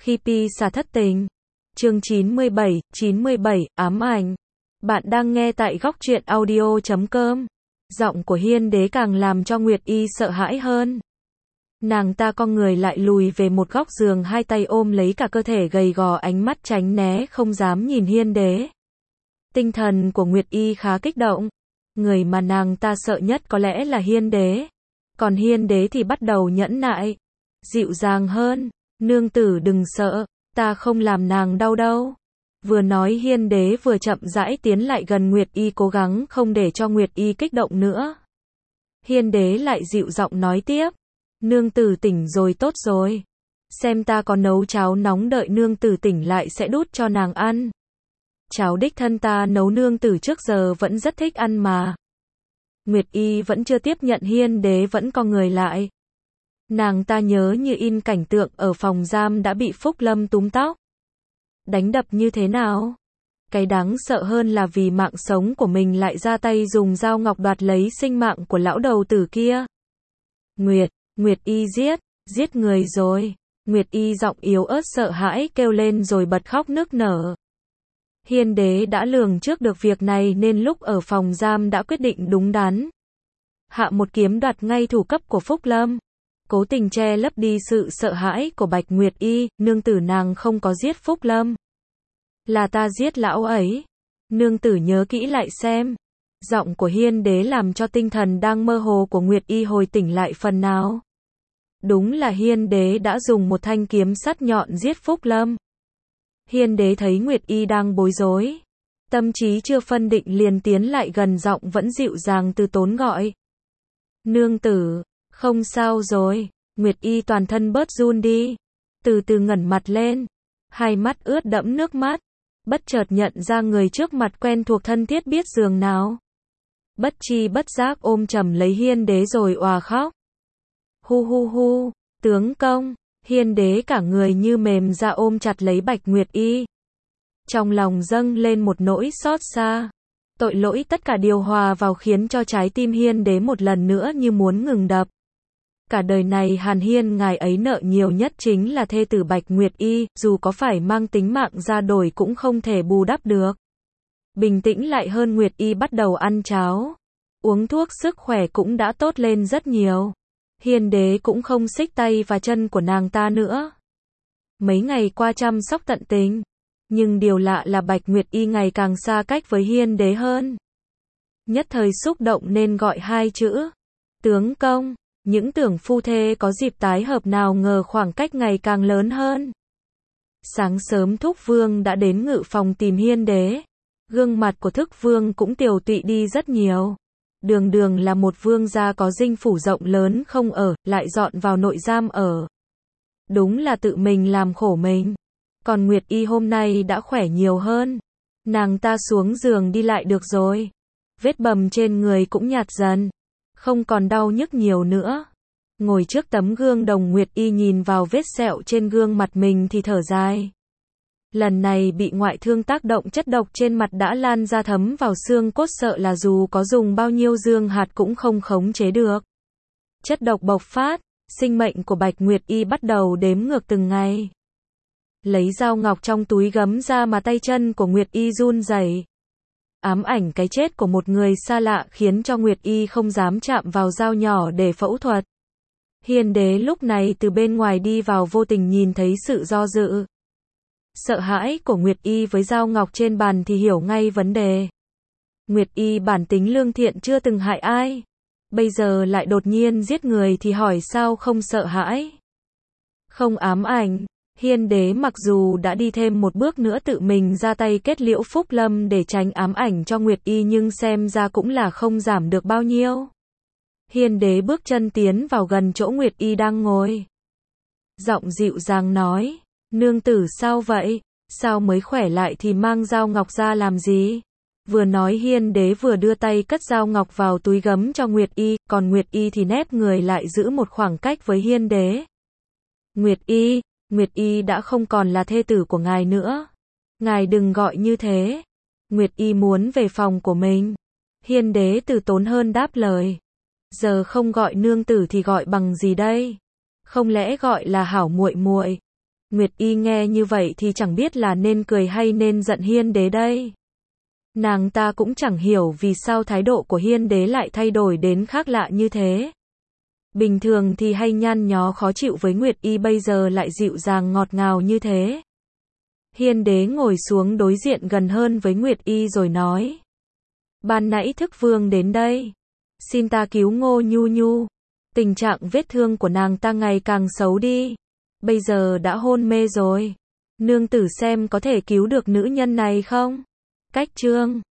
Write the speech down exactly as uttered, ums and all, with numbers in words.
Khi pi xà thất tình. Chương chín mươi bảy, chín mươi bảy, ám ảnh. Bạn đang nghe tại góc truyện audio chấm com. Giọng của Hiên Đế càng làm cho Nguyệt Y sợ hãi hơn. Nàng ta cong người lại lùi về một góc giường, hai tay ôm lấy cả cơ thể gầy gò, ánh mắt tránh né không dám nhìn Hiên Đế. Tinh thần của Nguyệt Y khá kích động. Người mà nàng ta sợ nhất có lẽ là Hiên Đế. Còn Hiên Đế thì bắt đầu nhẫn nại, dịu dàng hơn. Nương tử đừng sợ, ta không làm nàng đau đâu. Vừa nói Hiên Đế vừa chậm rãi tiến lại gần Nguyệt Y, cố gắng không để cho Nguyệt Y kích động nữa. Hiên Đế lại dịu giọng nói tiếp. Nương tử tỉnh rồi, tốt rồi. Xem ta có nấu cháo nóng đợi nương tử tỉnh lại sẽ đút cho nàng ăn. Cháo đích thân ta nấu, nương tử trước giờ vẫn rất thích ăn mà. Nguyệt Y vẫn chưa tiếp nhận, Hiên Đế vẫn cong người lại. Nàng ta nhớ như in cảnh tượng ở phòng giam đã bị Phúc Lâm túm tóc, đánh đập như thế nào. Cái đáng sợ hơn là vì mạng sống của mình lại ra tay dùng dao ngọc đoạt lấy sinh mạng của lão đầu tử kia. Nguyệt, Nguyệt Y giết, giết người rồi. Nguyệt Y giọng yếu ớt sợ hãi kêu lên rồi bật khóc nức nở. Hiên Đế đã lường trước được việc này nên lúc ở phòng giam đã quyết định đúng đắn. Hạ một kiếm đoạt ngay thủ cấp của Phúc Lâm. Cố tình che lấp đi sự sợ hãi của Bạch Nguyệt Y, nương tử nàng không có giết Phúc Lâm. Là ta giết lão ấy. Nương tử nhớ kỹ lại xem. Giọng của Hiên Đế làm cho tinh thần đang mơ hồ của Nguyệt Y hồi tỉnh lại phần nào. Đúng là Hiên Đế đã dùng một thanh kiếm sắt nhọn giết Phúc Lâm. Hiên Đế thấy Nguyệt Y đang bối rối, tâm trí chưa phân định liền tiến lại gần, giọng vẫn dịu dàng từ tốn gọi. Nương tử, không sao rồi. Nguyệt Y toàn thân bớt run đi, từ từ ngẩng mặt lên, hai mắt ướt đẫm nước mắt, bất chợt nhận ra người trước mặt quen thuộc thân thiết biết dường nào. Bất chi bất giác ôm chầm lấy Hiên Đế rồi òa khóc. Hu hu hu, tướng công. Hiên Đế cả người như mềm ra ôm chặt lấy Bạch Nguyệt Y. Trong lòng dâng lên một nỗi xót xa. Tội lỗi tất cả điều hòa vào khiến cho trái tim Hiên Đế một lần nữa như muốn ngừng đập. Cả đời này Hàn Hiên ngài ấy nợ nhiều nhất chính là thê tử Bạch Nguyệt Y, dù có phải mang tính mạng ra đổi cũng không thể bù đắp được. Bình tĩnh lại hơn, Nguyệt Y bắt đầu ăn cháo, uống thuốc, sức khỏe cũng đã tốt lên rất nhiều. Hiên Đế cũng không xích tay và chân của nàng ta nữa. Mấy ngày qua chăm sóc tận tình, nhưng điều lạ là Bạch Nguyệt Y ngày càng xa cách với Hiên Đế hơn. Nhất thời xúc động nên gọi hai chữ tướng công. Những tưởng phu thê có dịp tái hợp, nào ngờ khoảng cách ngày càng lớn hơn. Sáng sớm Thúc Vương đã đến ngự phòng tìm Hiên Đế. Gương mặt của Thức Vương cũng tiều tụy đi rất nhiều. Đường đường là một vương gia có dinh phủ rộng lớn không ở, lại dọn vào nội giam ở. Đúng là tự mình làm khổ mình. Còn Nguyệt Y hôm nay đã khỏe nhiều hơn. Nàng ta xuống giường đi lại được rồi. Vết bầm trên người cũng nhạt dần, không còn đau nhức nhiều nữa. Ngồi trước tấm gương đồng, Nguyệt Y nhìn vào vết sẹo trên gương mặt mình thì thở dài. Lần này bị ngoại thương tác động, chất độc trên mặt đã lan ra thấm vào xương cốt, sợ là dù có dùng bao nhiêu dương hạt cũng không khống chế được. Chất độc bộc phát, sinh mệnh của Bạch Nguyệt Y bắt đầu đếm ngược từng ngày. Lấy dao ngọc trong túi gấm ra mà tay chân của Nguyệt Y run rẩy. Ám ảnh cái chết của một người xa lạ khiến cho Nguyệt Y không dám chạm vào dao nhỏ để phẫu thuật. Hiên Đế lúc này từ bên ngoài đi vào, vô tình nhìn thấy sự do dự, sợ hãi của Nguyệt Y với dao ngọc trên bàn thì hiểu ngay vấn đề. Nguyệt Y bản tính lương thiện, chưa từng hại ai, bây giờ lại đột nhiên giết người thì hỏi sao không sợ hãi, không ám ảnh. Hiên Đế mặc dù đã đi thêm một bước nữa tự mình ra tay kết liễu Phúc Lâm để tránh ám ảnh cho Nguyệt Y, nhưng xem ra cũng là không giảm được bao nhiêu. Hiên Đế bước chân tiến vào gần chỗ Nguyệt Y đang ngồi, giọng dịu dàng nói. Nương tử sao vậy? Sao mới khỏe lại thì mang dao ngọc ra làm gì? Vừa nói Hiên Đế vừa đưa tay cất dao ngọc vào túi gấm cho Nguyệt Y, còn Nguyệt Y thì nép người lại giữ một khoảng cách với Hiên Đế. Nguyệt Y, Nguyệt Y đã không còn là thê tử của ngài nữa. Ngài đừng gọi như thế. Nguyệt Y muốn về phòng của mình. Hiên Đế từ tốn hơn đáp lời. Giờ không gọi nương tử thì gọi bằng gì đây? Không lẽ gọi là hảo muội muội? Nguyệt Y nghe như vậy thì chẳng biết là nên cười hay nên giận Hiên Đế đây. Nàng ta cũng chẳng hiểu vì sao thái độ của Hiên Đế lại thay đổi đến khác lạ như thế. Bình thường thì hay nhăn nhó khó chịu với Nguyệt Y, bây giờ lại dịu dàng ngọt ngào như thế. Hiên Đế ngồi xuống đối diện gần hơn với Nguyệt Y rồi nói. Ban nãy Thức Vương đến đây. Xin ta cứu Ngô Nhu Nhu. Tình trạng vết thương của nàng ta ngày càng xấu đi. Bây giờ đã hôn mê rồi. Nương tử xem có thể cứu được nữ nhân này không? Cách chương